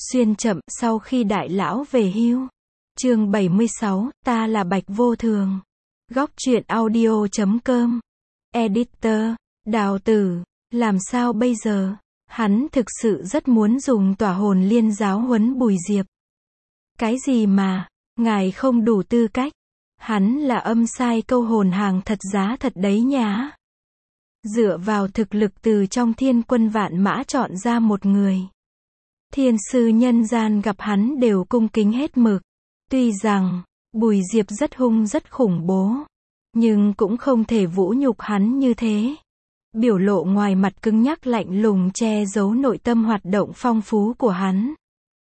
Xuyên chậm sau khi đại lão về hưu. Chương 76, ta là Bạch Vô Thường. Góc truyện audio.com. Editor, Đào Tử, làm sao bây giờ? Hắn thực sự rất muốn dùng tỏa hồn liên giáo huấn Bùi Diệp. Cái gì mà, ngài không đủ tư cách. Hắn là âm sai câu hồn hàng thật giá thật đấy nhá. Dựa vào thực lực từ trong thiên quân vạn mã chọn ra một người. Thiên sư nhân gian gặp hắn đều cung kính hết mực. Tuy rằng, Bùi Diệp rất hung rất khủng bố, nhưng cũng không thể vũ nhục hắn như thế. Biểu lộ ngoài mặt cứng nhắc lạnh lùng che giấu nội tâm hoạt động phong phú của hắn.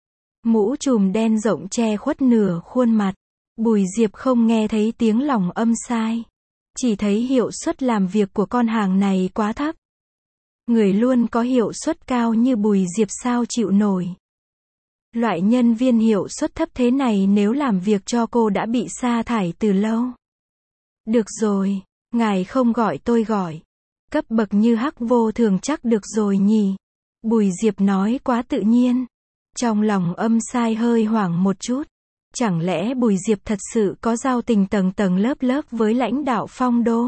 Mũ trùm đen rộng che khuất nửa khuôn mặt. Bùi Diệp không nghe thấy tiếng lòng âm sai. Chỉ thấy hiệu suất làm việc của con hàng này quá thấp. Người luôn có hiệu suất cao như Bùi Diệp sao chịu nổi. Loại nhân viên hiệu suất thấp thế này nếu làm việc cho cô đã bị sa thải từ lâu. Được rồi, ngài không gọi tôi gọi. Cấp bậc như Hắc Vô Thường chắc được rồi nhỉ. Bùi Diệp nói quá tự nhiên. Trong lòng âm sai hơi hoảng một chút. Chẳng lẽ Bùi Diệp thật sự có giao tình tầng tầng lớp lớp với lãnh đạo Phong Đô?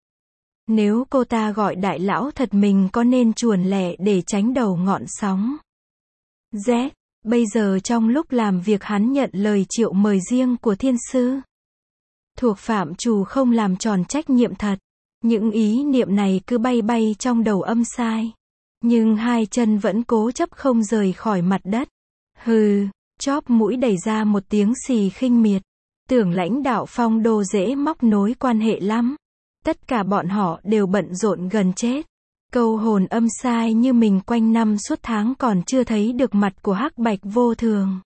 Nếu cô ta gọi đại lão thật mình có nên chuồn lẻ để tránh đầu ngọn sóng? Z, bây giờ trong lúc làm việc hắn nhận lời triệu mời riêng của thiên sư. Thuộc phạm trù không làm tròn trách nhiệm thật. Những ý niệm này cứ bay bay trong đầu âm sai. Nhưng hai chân vẫn cố chấp không rời khỏi mặt đất. Hừ, chóp mũi đẩy ra một tiếng xì khinh miệt. Tưởng lãnh đạo Phong Đô dễ móc nối quan hệ lắm. Tất cả bọn họ đều bận rộn gần chết. Câu hồn âm sai như mình quanh năm suốt tháng còn chưa thấy được mặt của Hắc Bạch Vô Thường.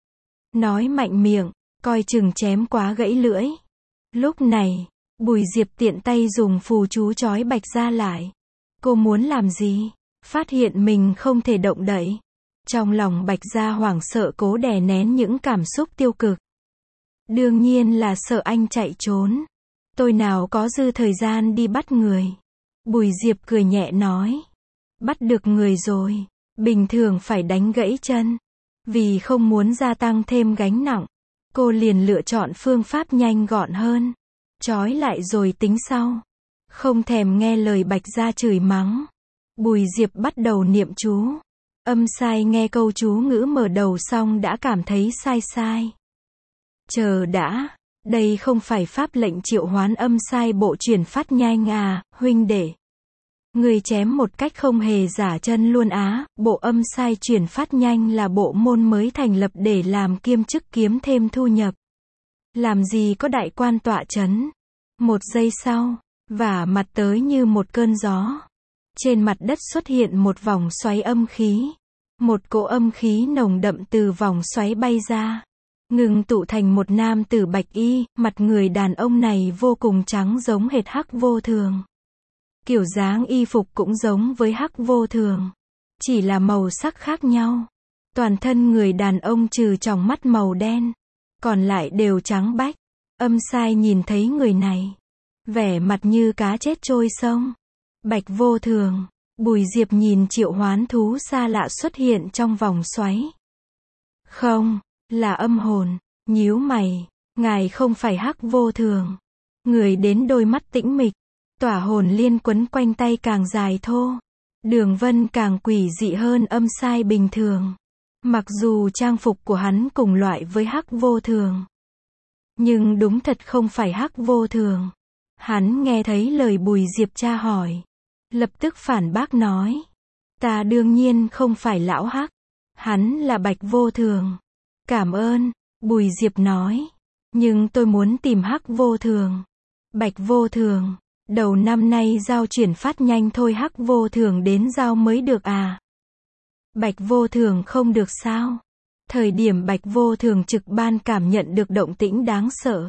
Nói mạnh miệng, coi chừng chém quá gãy lưỡi. Lúc này, Bùi Diệp tiện tay dùng phù chú trói Bạch Gia lại. Cô muốn làm gì? Phát hiện mình không thể động đậy. Trong lòng Bạch Gia hoảng sợ cố đè nén những cảm xúc tiêu cực. Đương nhiên là sợ anh chạy trốn. Tôi nào có dư thời gian đi bắt người. Bùi Diệp cười nhẹ nói. Bắt được người rồi, bình thường phải đánh gãy chân. Vì không muốn gia tăng thêm gánh nặng, cô liền lựa chọn phương pháp nhanh gọn hơn. Trói lại rồi tính sau. Không thèm nghe lời Bạch Gia chửi mắng. Bùi Diệp bắt đầu niệm chú. Âm sai nghe câu chú ngữ mở đầu xong đã cảm thấy sai sai. Chờ đã, đây không phải pháp lệnh triệu hoán âm sai bộ chuyển phát nhanh à, huynh đệ. Người chém một cách không hề giả chân luôn á, bộ âm sai chuyển phát nhanh là bộ môn mới thành lập để làm kiêm chức kiếm thêm thu nhập. Làm gì có đại quan tọa chấn. Một giây sau, vả mặt tới như một cơn gió. Trên mặt đất xuất hiện một vòng xoáy âm khí. Một cỗ âm khí nồng đậm từ vòng xoáy bay ra. Ngừng tụ thành một nam tử bạch y, mặt người đàn ông này vô cùng trắng giống hệt Hắc Vô Thường. Kiểu dáng y phục cũng giống với Hắc Vô Thường. Chỉ là màu sắc khác nhau. Toàn thân người đàn ông trừ tròng mắt màu đen. Còn lại đều trắng bách. Âm sai nhìn thấy người này. Vẻ mặt như cá chết trôi sông. Bạch Vô Thường. Bùi Diệp nhìn triệu hoán thú xa lạ xuất hiện trong vòng xoáy. Không, là âm hồn. Nhíu mày. Ngài không phải Hắc Vô Thường. Người đến đôi mắt tĩnh mịch. Tỏa hồn liên quấn quanh tay càng dài thô. Đường vân càng quỷ dị hơn âm sai bình thường. Mặc dù trang phục của hắn cùng loại với Hắc Vô Thường. Nhưng đúng thật không phải Hắc Vô Thường. Hắn nghe thấy lời Bùi Diệp tra hỏi. Lập tức phản bác nói. Ta đương nhiên không phải lão Hắc. Hắn là Bạch Vô Thường. Cảm ơn, Bùi Diệp nói. Nhưng tôi muốn tìm Hắc Vô Thường. Bạch Vô Thường. Đầu năm nay giao chuyển phát nhanh thôi, Hắc Vô Thường đến giao mới được à? Bạch Vô Thường không được sao? Thời điểm Bạch Vô Thường trực ban cảm nhận được động tĩnh đáng sợ.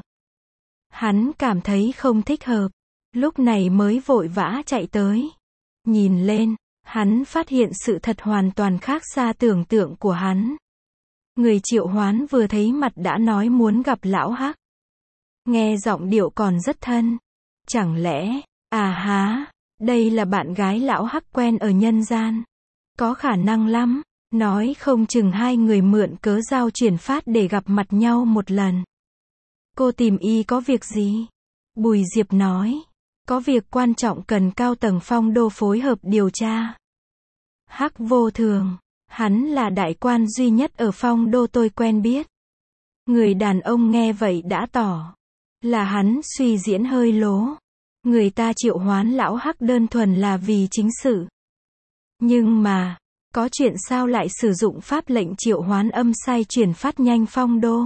Hắn cảm thấy không thích hợp. Lúc này mới vội vã chạy tới. Nhìn lên, hắn phát hiện sự thật hoàn toàn khác xa tưởng tượng của hắn. Người triệu hoán vừa thấy mặt đã nói muốn gặp lão Hắc. Nghe giọng điệu còn rất thân. Chẳng lẽ, à há, đây là bạn gái lão Hắc quen ở nhân gian. Có khả năng lắm. Nói không chừng hai người mượn cớ giao chuyển phát để gặp mặt nhau một lần. Cô tìm y có việc gì? Bùi Diệp nói. Có việc quan trọng cần cao tầng Phong Đô phối hợp điều tra. Hắc Vô Thường. Hắn là đại quan duy nhất ở Phong Đô tôi quen biết. Người đàn ông nghe vậy đã tỏ là hắn suy diễn hơi lố. Người ta triệu hoán lão Hắc đơn thuần là vì chính sự. Nhưng mà, có chuyện sao lại sử dụng pháp lệnh triệu hoán âm sai chuyển phát nhanh Phong Đô?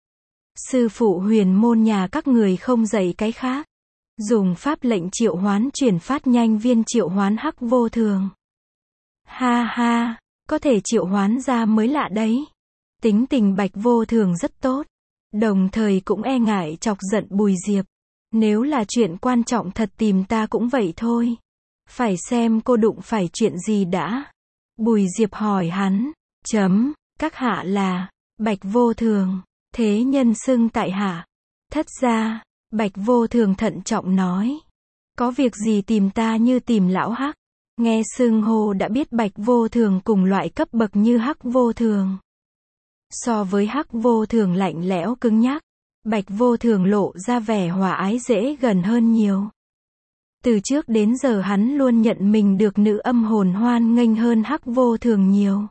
Sư phụ huyền môn nhà các người không dạy cái khác. Dùng pháp lệnh triệu hoán chuyển phát nhanh viên triệu hoán Hắc Vô Thường. Ha ha, có thể triệu hoán ra mới lạ đấy. Tính tình Bạch Vô Thường rất tốt. Đồng thời cũng e ngại chọc giận Bùi Diệp. Nếu là chuyện quan trọng thật tìm ta cũng vậy thôi. Phải xem cô đụng phải chuyện gì đã. Bùi Diệp hỏi hắn. Các hạ là Bạch Vô Thường. Thế nhân xưng tại hạ. Thất ra, Bạch Vô Thường thận trọng nói. Có việc gì tìm ta như tìm lão Hắc. Nghe xưng hô đã biết Bạch Vô Thường cùng loại cấp bậc như Hắc Vô Thường. So với Hắc Vô Thường lạnh lẽo cứng nhắc, Bạch Vô Thường lộ ra vẻ hòa ái dễ gần hơn nhiều. Từ trước đến giờ hắn luôn nhận mình được nữ âm hồn hoan nghênh hơn Hắc Vô Thường nhiều.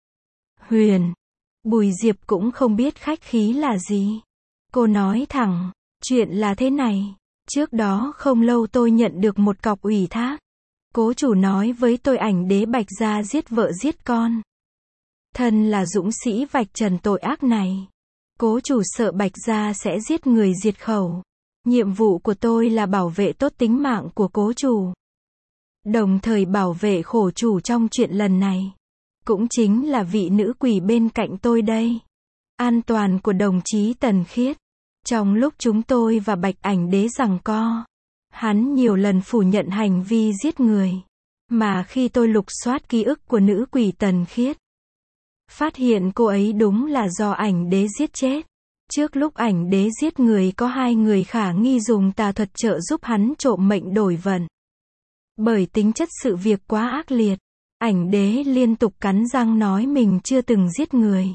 Huyền. Bùi Diệp cũng không biết khách khí là gì. Cô nói thẳng, chuyện là thế này. Trước đó không lâu tôi nhận được một cọc ủy thác. Cố chủ nói với tôi ảnh đế Bạch gia giết vợ giết con. Thân là dũng sĩ vạch trần tội ác này. Cố chủ sợ Bạch gia sẽ giết người diệt khẩu. Nhiệm vụ của tôi là bảo vệ tốt tính mạng của cố chủ. Đồng thời bảo vệ khổ chủ trong chuyện lần này. Cũng chính là vị nữ quỷ bên cạnh tôi đây. An toàn của đồng chí Tần Khiết. Trong lúc chúng tôi và Bạch ảnh đế giằng co, hắn nhiều lần phủ nhận hành vi giết người. Mà khi tôi lục soát ký ức của nữ quỷ Tần Khiết, phát hiện cô ấy đúng là do ảnh đế giết chết. Trước lúc ảnh đế giết người có hai người khả nghi dùng tà thuật trợ giúp hắn trộm mệnh đổi vận. Bởi tính chất sự việc quá ác liệt, ảnh đế liên tục cắn răng nói mình chưa từng giết người.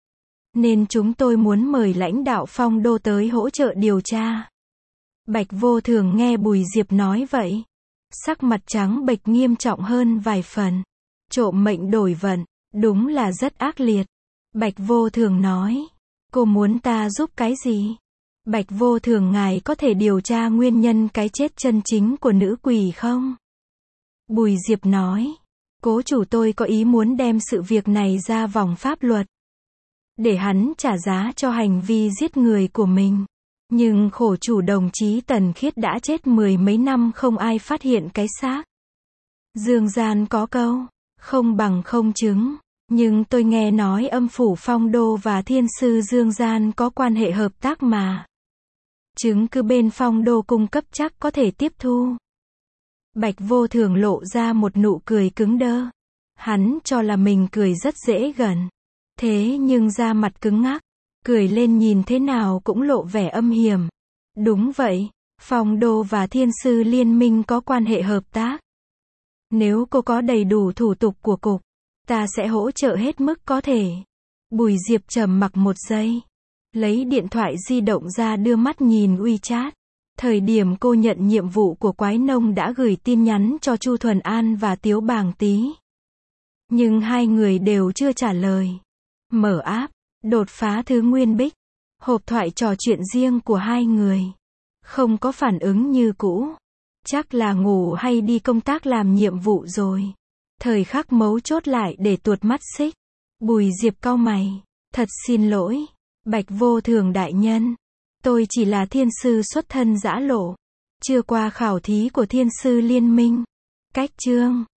Nên chúng tôi muốn mời lãnh đạo Phong Đô tới hỗ trợ điều tra. Bạch Vô Thường nghe Bùi Diệp nói vậy. Sắc mặt trắng bệch nghiêm trọng hơn vài phần. Trộm mệnh đổi vận, đúng là rất ác liệt. Bạch Vô Thường nói. Cô muốn ta giúp cái gì? Bạch Vô Thường ngài có thể điều tra nguyên nhân cái chết chân chính của nữ quỷ không? Bùi Diệp nói. Cố chủ tôi có ý muốn đem sự việc này ra vòng pháp luật. Để hắn trả giá cho hành vi giết người của mình. Nhưng khổ chủ đồng chí Tần Khiết đã chết mười mấy năm không ai phát hiện cái xác. Dương gian có câu, không bằng không chứng. Nhưng tôi nghe nói âm phủ Phong Đô và thiên sư Dương gian có quan hệ hợp tác mà. Chứng cứ bên Phong Đô cung cấp chắc có thể tiếp thu. Bạch Vô Thường lộ ra một nụ cười cứng đơ. Hắn cho là mình cười rất dễ gần. Thế nhưng da mặt cứng ngắc. Cười lên nhìn thế nào cũng lộ vẻ âm hiểm. Đúng vậy, Phong Đô và thiên sư liên minh có quan hệ hợp tác. Nếu cô có đầy đủ thủ tục của cục, ta sẽ hỗ trợ hết mức có thể. Bùi Diệp trầm mặc một giây. Lấy điện thoại di động ra đưa mắt nhìn WeChat. Thời điểm cô nhận nhiệm vụ của Quái Nông đã gửi tin nhắn cho Chu Thuần An và Tiếu Bàng Tý. Nhưng hai người đều chưa trả lời. Mở app, đột phá thứ nguyên bích. Hộp thoại trò chuyện riêng của hai người. Không có phản ứng như cũ. Chắc là ngủ hay đi công tác làm nhiệm vụ rồi. Thời khắc mấu chốt lại để tuột mắt xích. Bùi Diệp cau mày. Thật xin lỗi. Bạch Vô Thường đại nhân. Tôi chỉ là thiên sư xuất thân giã lộ. Chưa qua khảo thí của thiên sư liên minh. Cách chương.